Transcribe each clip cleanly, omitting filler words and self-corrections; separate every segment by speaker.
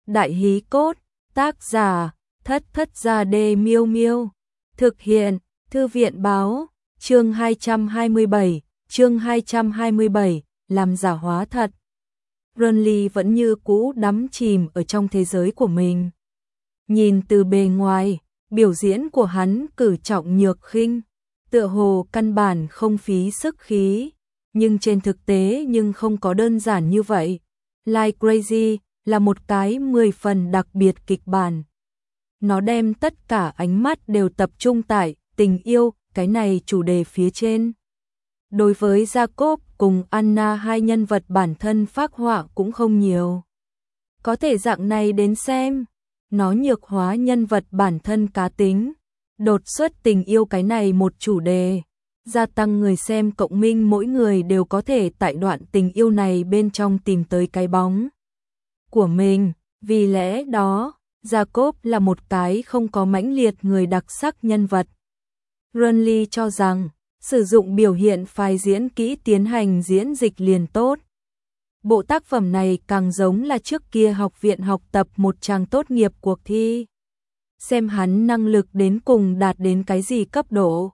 Speaker 1: Đại hí cốt, tác giả, Thất Thất Gia Đê Miêu Miêu. Thực hiện, Thư viện báo, chương 227, làm giả hóa thật. Renly vẫn như cũ đắm chìm ở trong thế giới của mình. Nhìn từ bề ngoài, biểu diễn của hắn cử trọng nhược khinh, tựa hồ căn bản không phí sức khí, nhưng trên thực tế không có đơn giản như vậy. Like Crazy là một cái 10 phần đặc biệt kịch bản. Nó đem tất cả ánh mắt đều tập trung tại tình yêu, cái này chủ đề phía trên. Đối với Jacob cùng Anna, hai nhân vật bản thân phác họa cũng không nhiều. Có thể dạng này đến xem, nó nhược hóa nhân vật bản thân cá tính, đột xuất tình yêu cái này một chủ đề, gia tăng người xem cộng minh, mỗi người đều có thể tại đoạn tình yêu này bên trong tìm tới cái bóng của mình. Vì lẽ đó, Jacob là một cái không có mãnh liệt người đặc sắc nhân vật. Renly cho rằng, sử dụng biểu hiện phái diễn kỹ tiến hành diễn dịch liền tốt. Bộ tác phẩm này càng giống là trước kia học viện học tập một tràng tốt nghiệp cuộc thi. Xem hắn năng lực đến cùng đạt đến cái gì cấp độ.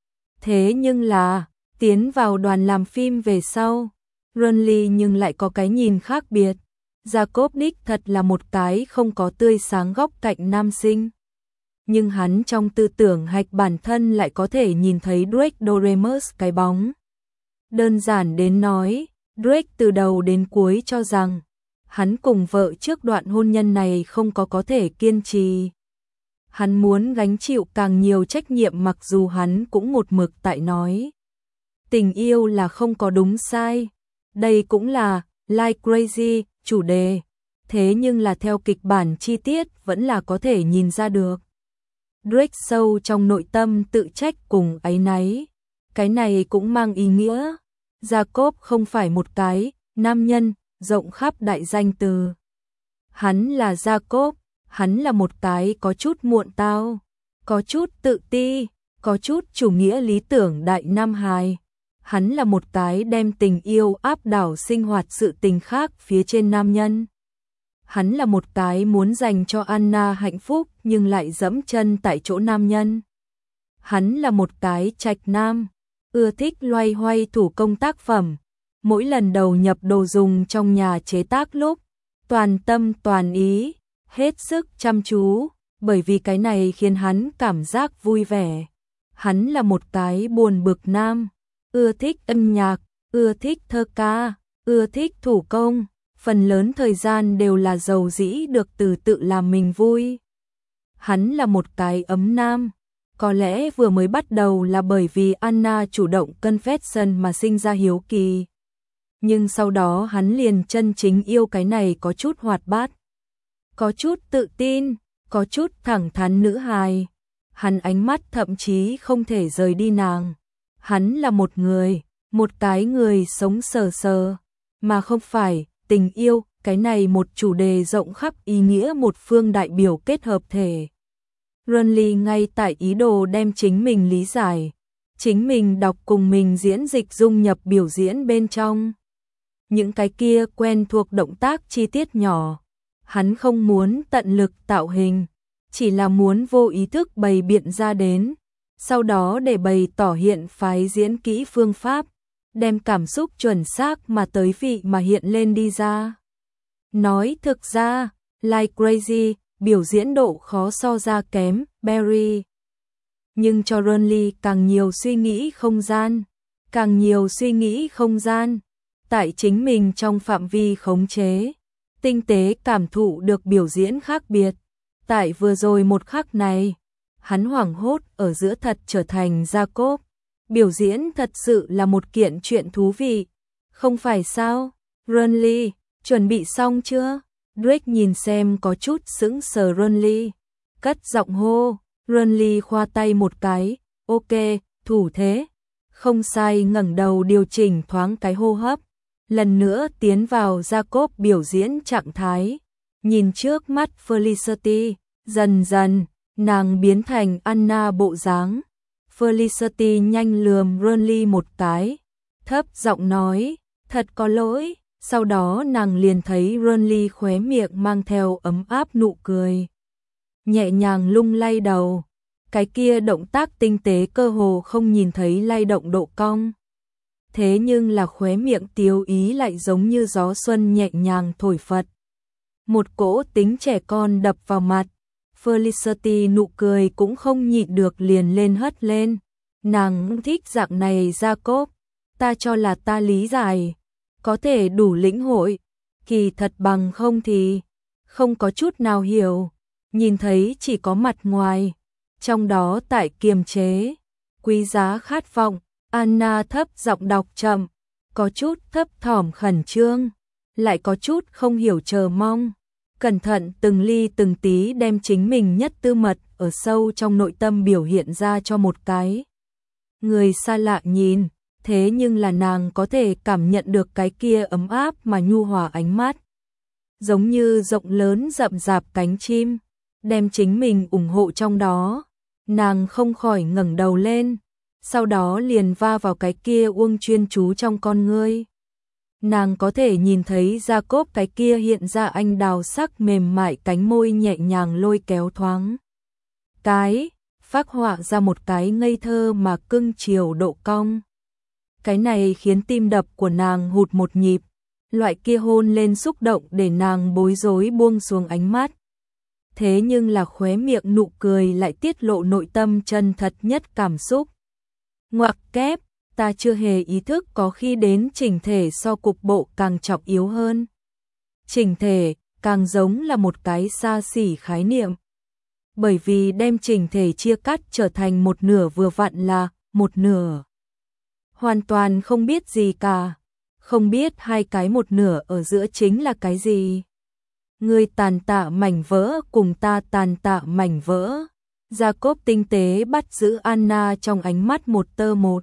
Speaker 1: Thế nhưng là, tiến vào đoàn làm phim về sau, Renly nhưng lại có cái nhìn khác biệt. Jacob đích thật là một cái không có tươi sáng góc cạnh nam sinh. Nhưng hắn trong tư tưởng hạch bản thân lại có thể nhìn thấy Drake Doremus cái bóng. Đơn giản đến nói, Drake từ đầu đến cuối cho rằng, hắn cùng vợ trước đoạn hôn nhân này không có thể kiên trì. Hắn muốn gánh chịu càng nhiều trách nhiệm, mặc dù hắn cũng một mực tại nói. Tình yêu là không có đúng sai. Đây cũng là Like Crazy chủ đề. Thế nhưng là theo kịch bản chi tiết vẫn là có thể nhìn ra được. Drake sâu trong nội tâm tự trách cùng áy náy. Cái này cũng mang ý nghĩa. Jacob không phải một cái nam nhân rộng khắp đại danh từ. Hắn là Jacob. Hắn là một cái có chút muộn tao, có chút tự ti, có chút chủ nghĩa lý tưởng đại nam hài. Hắn là một cái đem tình yêu áp đảo sinh hoạt sự tình khác phía trên nam nhân. Hắn là một cái muốn dành cho Anna hạnh phúc nhưng lại dẫm chân tại chỗ nam nhân. Hắn là một cái trạch nam, ưa thích loay hoay thủ công tác phẩm. Mỗi lần đầu nhập đồ dùng trong nhà chế tác lúc, toàn tâm toàn ý, hết sức chăm chú, bởi vì cái này khiến hắn cảm giác vui vẻ. Hắn là một cái buồn bực nam, ưa thích âm nhạc, ưa thích thơ ca, ưa thích thủ công, phần lớn thời gian đều là giàu dĩ được từ tự làm mình vui. Hắn là một cái ấm nam, có lẽ vừa mới bắt đầu là bởi vì Anna chủ động confession mà sinh ra hiếu kỳ. Nhưng sau đó hắn liền chân chính yêu cái này có chút hoạt bát, có chút tự tin, có chút thẳng thắn nữ hài. Hắn ánh mắt thậm chí không thể rời đi nàng. Hắn là một người, một cái người sống sờ sờ, mà không phải tình yêu, cái này một chủ đề rộng khắp ý nghĩa một phương đại biểu kết hợp thể. Renly ngay tại ý đồ đem chính mình lý giải, chính mình đọc cùng mình diễn dịch dung nhập biểu diễn bên trong. Những cái kia quen thuộc động tác chi tiết nhỏ. Hắn không muốn tận lực tạo hình, chỉ là muốn vô ý thức bày biện ra đến, sau đó để bày tỏ hiện phái diễn kỹ phương pháp, đem cảm xúc chuẩn xác mà tới vị mà hiện lên đi ra. Nói thực ra, Like Crazy, biểu diễn độ khó so ra kém Barry. Nhưng cho Renly càng nhiều suy nghĩ không gian, càng nhiều suy nghĩ không gian, tại chính mình trong phạm vi khống chế. Tinh tế cảm thụ được biểu diễn khác biệt. Tại vừa rồi một khắc này, hắn hoảng hốt ở giữa thật trở thành Jacob. Biểu diễn thật sự là một kiện chuyện thú vị. Không phải sao? Renly, chuẩn bị xong chưa? Drake nhìn xem có chút sững sờ Renly. Cất giọng hô. Renly khoa tay một cái. Ok, thủ thế. Không sai, ngẩng đầu điều chỉnh thoáng cái hô hấp. Lần nữa tiến vào Jacob biểu diễn trạng thái, nhìn trước mắt Felicity, dần dần, nàng biến thành Anna bộ dáng. Felicity nhanh lườm Renly một cái, thấp giọng nói, thật có lỗi, Sau đó nàng liền thấy Renly khóe miệng mang theo ấm áp nụ cười. Nhẹ nhàng lung lay đầu, cái kia động tác tinh tế cơ hồ không nhìn thấy lay động độ cong. Thế nhưng là khóe miệng tiếu ý lại giống như gió xuân nhẹ nhàng thổi phật. Một cỗ tính trẻ con đập vào mặt, Felicity nụ cười cũng không nhịn được liền lên hất lên. Nàng thích dạng này Jacob, ta cho là ta lý giải, có thể đủ lĩnh hội, kỳ thật bằng không thì không có chút nào hiểu, nhìn thấy chỉ có mặt ngoài, trong đó tại kiềm chế, quý giá khát vọng. Anna thấp giọng đọc chậm, có chút thấp thỏm khẩn trương, lại có chút không hiểu chờ mong, cẩn thận từng ly từng tí đem chính mình nhất tư mật ở sâu trong nội tâm biểu hiện ra cho một cái người xa lạ nhìn, thế nhưng là nàng có thể cảm nhận được cái kia ấm áp mà nhu hòa ánh mắt, giống như rộng lớn rậm rạp cánh chim, đem chính mình ủng hộ trong đó. Nàng không khỏi ngẩng đầu lên, sau đó liền va vào cái kia uông chuyên chú trong con ngươi. Nàng có thể nhìn thấy Jacob cái kia hiện ra anh đào sắc mềm mại cánh môi nhẹ nhàng lôi kéo thoáng. Cái, phác họa ra một cái ngây thơ mà cưng chiều độ cong. Cái này khiến tim đập của nàng hụt một nhịp, loại kia hôn lên xúc động để nàng bối rối buông xuống ánh mắt. Thế nhưng là khóe miệng nụ cười lại tiết lộ nội tâm chân thật nhất cảm xúc. Ngoặc kép, ta chưa hề ý thức có khi đến chỉnh thể so cục bộ càng trọng yếu hơn. Chỉnh thể càng giống là một cái xa xỉ khái niệm. Bởi vì đem chỉnh thể chia cắt trở thành một nửa vừa vặn là một nửa. Hoàn toàn không biết gì cả, không biết hai cái một nửa ở giữa chính là cái gì. Ngươi tàn tạ mảnh vỡ cùng ta tàn tạ mảnh vỡ. Jacob tinh tế bắt giữ Anna trong ánh mắt một tơ một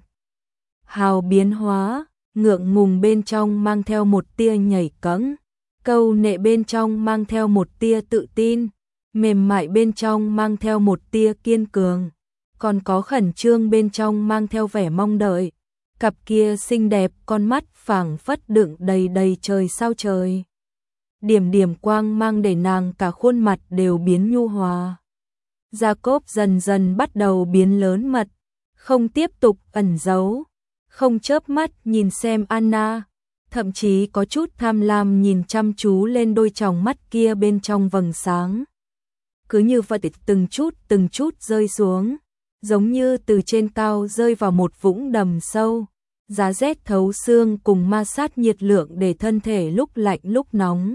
Speaker 1: hào biến hóa, ngượng ngùng bên trong mang theo một tia nhảy cẫng, câu nệ bên trong mang theo một tia tự tin, mềm mại bên trong mang theo một tia kiên cường, còn có khẩn trương bên trong mang theo vẻ mong đợi. Cặp kia xinh đẹp con mắt phảng phất đựng đầy đầy trời sao trời. Điểm điểm quang mang để nàng cả khuôn mặt đều biến nhu hòa. Jacob dần dần bắt đầu biến lớn mật, không tiếp tục ẩn giấu, không chớp mắt nhìn xem Anna, thậm chí có chút tham lam nhìn chăm chú lên đôi tròng mắt kia bên trong vầng sáng. Cứ như vậy từng chút rơi xuống, giống như từ trên cao rơi vào một vũng đầm sâu, giá rét thấu xương cùng ma sát nhiệt lượng để thân thể lúc lạnh lúc nóng.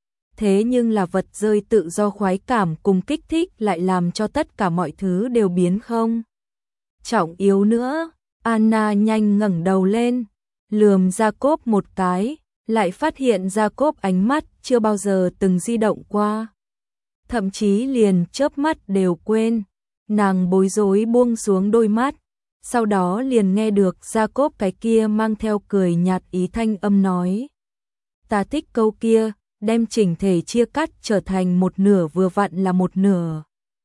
Speaker 1: Thế nhưng là vật rơi tự do khoái cảm cùng kích thích lại làm cho tất cả mọi thứ đều biến không trọng yếu nữa. Anna nhanh ngẩng đầu lên, lườm Jacob một cái, lại phát hiện Jacob ánh mắt chưa bao giờ từng di động qua. Thậm chí liền chớp mắt đều quên, nàng bối rối buông xuống đôi mắt, sau đó liền nghe được Jacob cái kia mang theo cười nhạt ý thanh âm nói. Ta thích câu kia, đem chỉnh thể chia cắt trở thành một nửa vừa vặn là một nửa.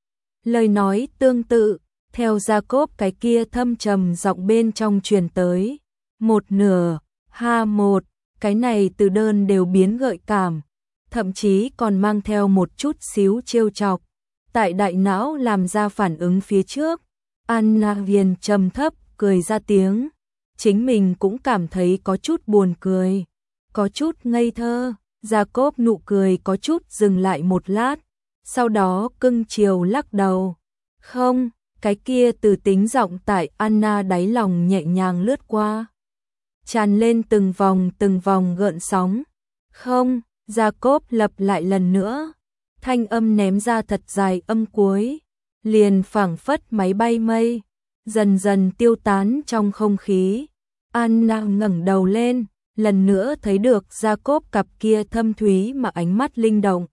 Speaker 1: Lời nói tương tự, theo Jacob cái kia thâm trầm giọng bên trong truyền tới. Một nửa, ha một, cái này từ đơn đều biến gợi cảm, thậm chí còn mang theo một chút xíu trêu chọc. Tại đại não làm ra phản ứng phía trước, Anna Viên trầm thấp cười ra tiếng. Chính mình cũng cảm thấy có chút buồn cười, có chút ngây thơ. Jacob nụ cười có chút dừng lại một lát, sau đó cưng chiều lắc đầu. Không, cái kia từ tính giọng tại Anna đáy lòng nhẹ nhàng lướt qua, tràn lên từng vòng gợn sóng. Không, Jacob lặp lại lần nữa, thanh âm ném ra thật dài âm cuối, liền phảng phất máy bay mây, dần dần tiêu tán trong không khí. Anna ngẩng đầu lên, lần nữa thấy được Jacob cặp kia thâm thúy mà ánh mắt linh động,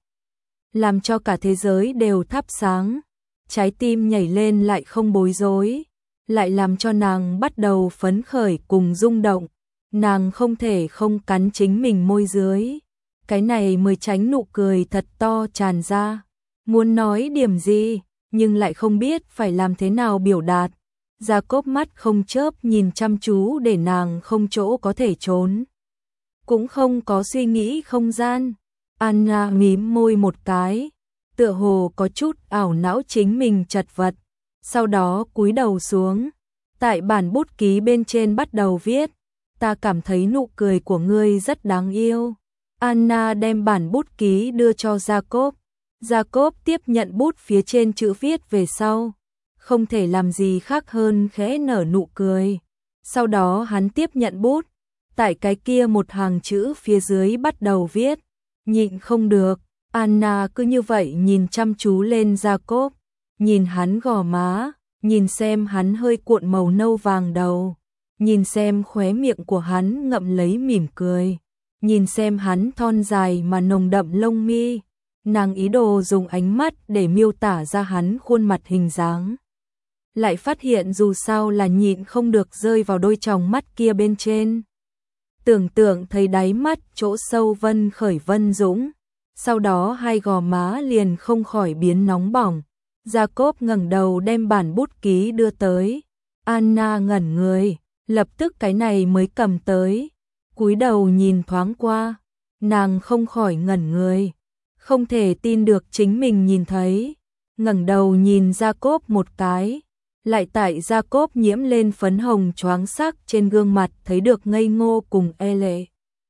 Speaker 1: làm cho cả thế giới đều thắp sáng. Trái tim nhảy lên lại không bối rối, lại làm cho nàng bắt đầu phấn khởi cùng rung động. Nàng không thể không cắn chính mình môi dưới, cái này mới tránh nụ cười thật to tràn ra. Muốn nói điểm gì, nhưng lại không biết phải làm thế nào biểu đạt. Jacob mắt không chớp nhìn chăm chú để nàng không chỗ có thể trốn. cũng không có suy nghĩ không gian. Anna mím môi một cái, tựa hồ có chút ảo não chính mình chật vật, sau đó cúi đầu xuống, tại bản bút ký bên trên bắt đầu viết, ta cảm thấy nụ cười của ngươi rất đáng yêu. Anna đem bản bút ký đưa cho Jacob. Jacob tiếp nhận bút phía trên chữ viết về sau, không thể làm gì khác hơn khẽ nở nụ cười. Sau đó hắn tiếp nhận bút, tại cái kia một hàng chữ phía dưới bắt đầu viết, nhịn không được. Anna cứ như vậy nhìn chăm chú lên Jacob, nhìn hắn gò má, nhìn xem hắn hơi cuộn màu nâu vàng đầu, nhìn xem khóe miệng của hắn ngậm lấy mỉm cười, nhìn xem hắn thon dài mà nồng đậm lông mi. Nàng ý đồ dùng ánh mắt để miêu tả ra hắn khuôn mặt hình dáng, lại phát hiện dù sao là nhịn không được rơi vào đôi tròng mắt kia bên trên. Tưởng tượng thấy đáy mắt chỗ sâu vân khởi vân dũng, sau đó hai gò má liền không khỏi biến nóng bỏng. Jacob ngẩng đầu đem bản bút ký đưa tới. Anna ngẩn người, lập tức cái này mới cầm tới, cúi đầu nhìn thoáng qua, nàng không khỏi ngẩn người, không thể tin được chính mình nhìn thấy, ngẩng đầu nhìn Jacob một cái, lại tại Jacob nhiễm lên phấn hồng choáng sắc trên gương mặt thấy được ngây ngô cùng e lệ.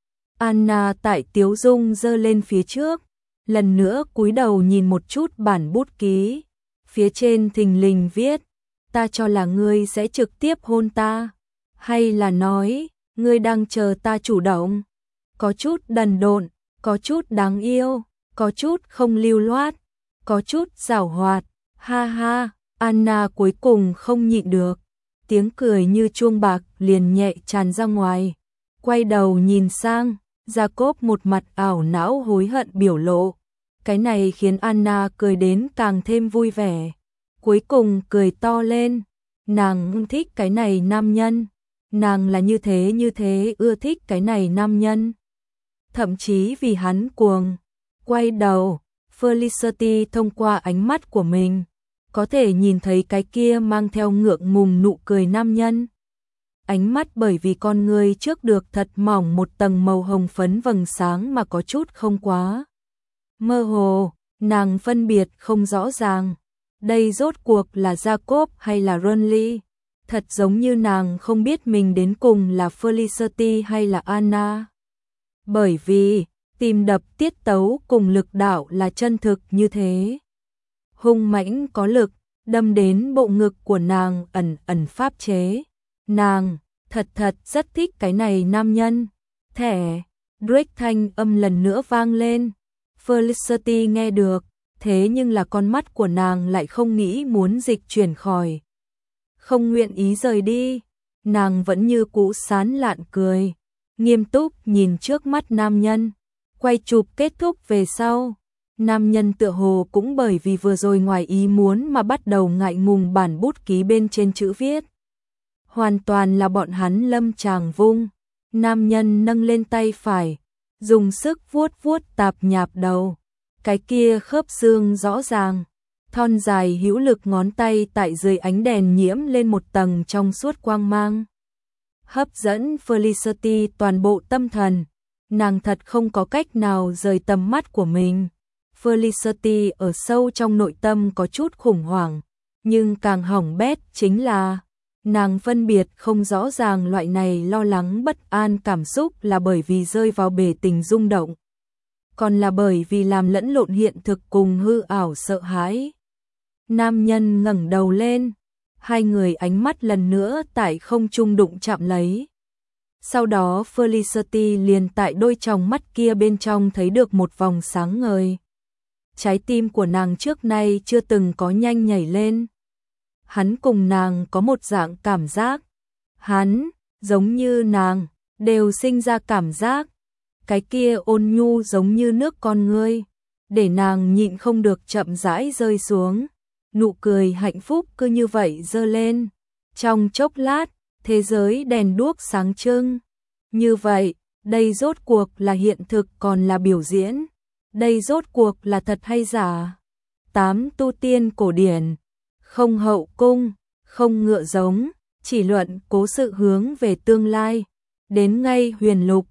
Speaker 1: Anna tại tiếu dung giơ lên phía trước, lần nữa cúi đầu nhìn một chút bản bút ký, phía trên thình lình viết, ta cho là ngươi sẽ trực tiếp hôn ta, hay là nói, ngươi đang chờ ta chủ động, có chút đần độn, có chút đáng yêu, có chút không lưu loát, có chút giảo hoạt, ha ha. Anna cuối cùng không nhịn được, tiếng cười như chuông bạc liền nhẹ tràn ra ngoài, quay đầu nhìn sang, Jacob một mặt ảo não hối hận biểu lộ, cái này khiến Anna cười đến càng thêm vui vẻ, cuối cùng cười to lên, nàng thích cái này nam nhân, nàng là như thế ưa thích cái này nam nhân, thậm chí vì hắn cuồng. Quay đầu, Felicity thông qua ánh mắt của mình, có thể nhìn thấy cái kia mang theo ngượng ngùng nụ cười nam nhân. Ánh mắt bởi vì con người trước được thật mỏng một tầng màu hồng phấn vầng sáng mà có chút không quá mơ hồ, nàng phân biệt không rõ ràng, đây rốt cuộc là Jacob hay là Ronly, thật giống như nàng không biết mình đến cùng là Felicity hay là Anna. Bởi vì, tim đập tiết tấu cùng lực đạo là chân thực như thế. Hung mãnh có lực, đâm đến bộ ngực của nàng ẩn pháp chế. Nàng, thật rất thích cái này nam nhân. Thẻ, Drake thanh âm lần nữa vang lên. Felicity nghe được, thế nhưng là con mắt của nàng lại không nghĩ muốn dịch chuyển khỏi. Không nguyện ý rời đi, nàng vẫn như cũ sán lạn cười, nghiêm túc nhìn trước mắt nam nhân. Quay chụp kết thúc về sau, nam nhân tựa hồ cũng bởi vì vừa rồi ngoài ý muốn mà bắt đầu ngại ngùng bản bút ký bên trên chữ viết. Hoàn toàn là bọn hắn lâm chàng vung, nam nhân nâng lên tay phải, dùng sức vuốt vuốt tạp nhạp đầu, cái kia khớp xương rõ ràng, thon dài hữu lực ngón tay tại dưới ánh đèn nhiễm lên một tầng trong suốt quang mang. Hấp dẫn Felicity toàn bộ tâm thần. Nàng thật không có cách nào rời tầm mắt của mình. Felicity ở sâu trong nội tâm có chút khủng hoảng, nhưng càng hỏng bét chính là nàng phân biệt không rõ ràng loại này lo lắng bất an cảm xúc là bởi vì rơi vào bể tình rung động, còn là bởi vì làm lẫn lộn hiện thực cùng hư ảo sợ hãi. Nam nhân ngẩng đầu lên, hai người ánh mắt lần nữa tại không trung đụng chạm lấy. Sau đó Felicity liền tại đôi tròng mắt kia bên trong thấy được một vòng sáng ngời. Trái tim của nàng trước nay chưa từng có nhanh nhảy lên. Hắn cùng nàng có một dạng cảm giác. Hắn, giống như nàng, đều sinh ra cảm giác. Cái kia ôn nhu giống như nước con ngươi, để nàng nhịn không được chậm rãi rơi xuống. Nụ cười hạnh phúc cứ như vậy giơ lên. Trong chốc lát, thế giới đèn đuốc sáng trưng. Như vậy, đây rốt cuộc là hiện thực còn là biểu diễn? Đây rốt cuộc là thật hay giả? 8 tu tiên cổ điển, không hậu cung, không ngựa giống, chỉ luận cố sự hướng về tương lai. Đến ngay huyền lục,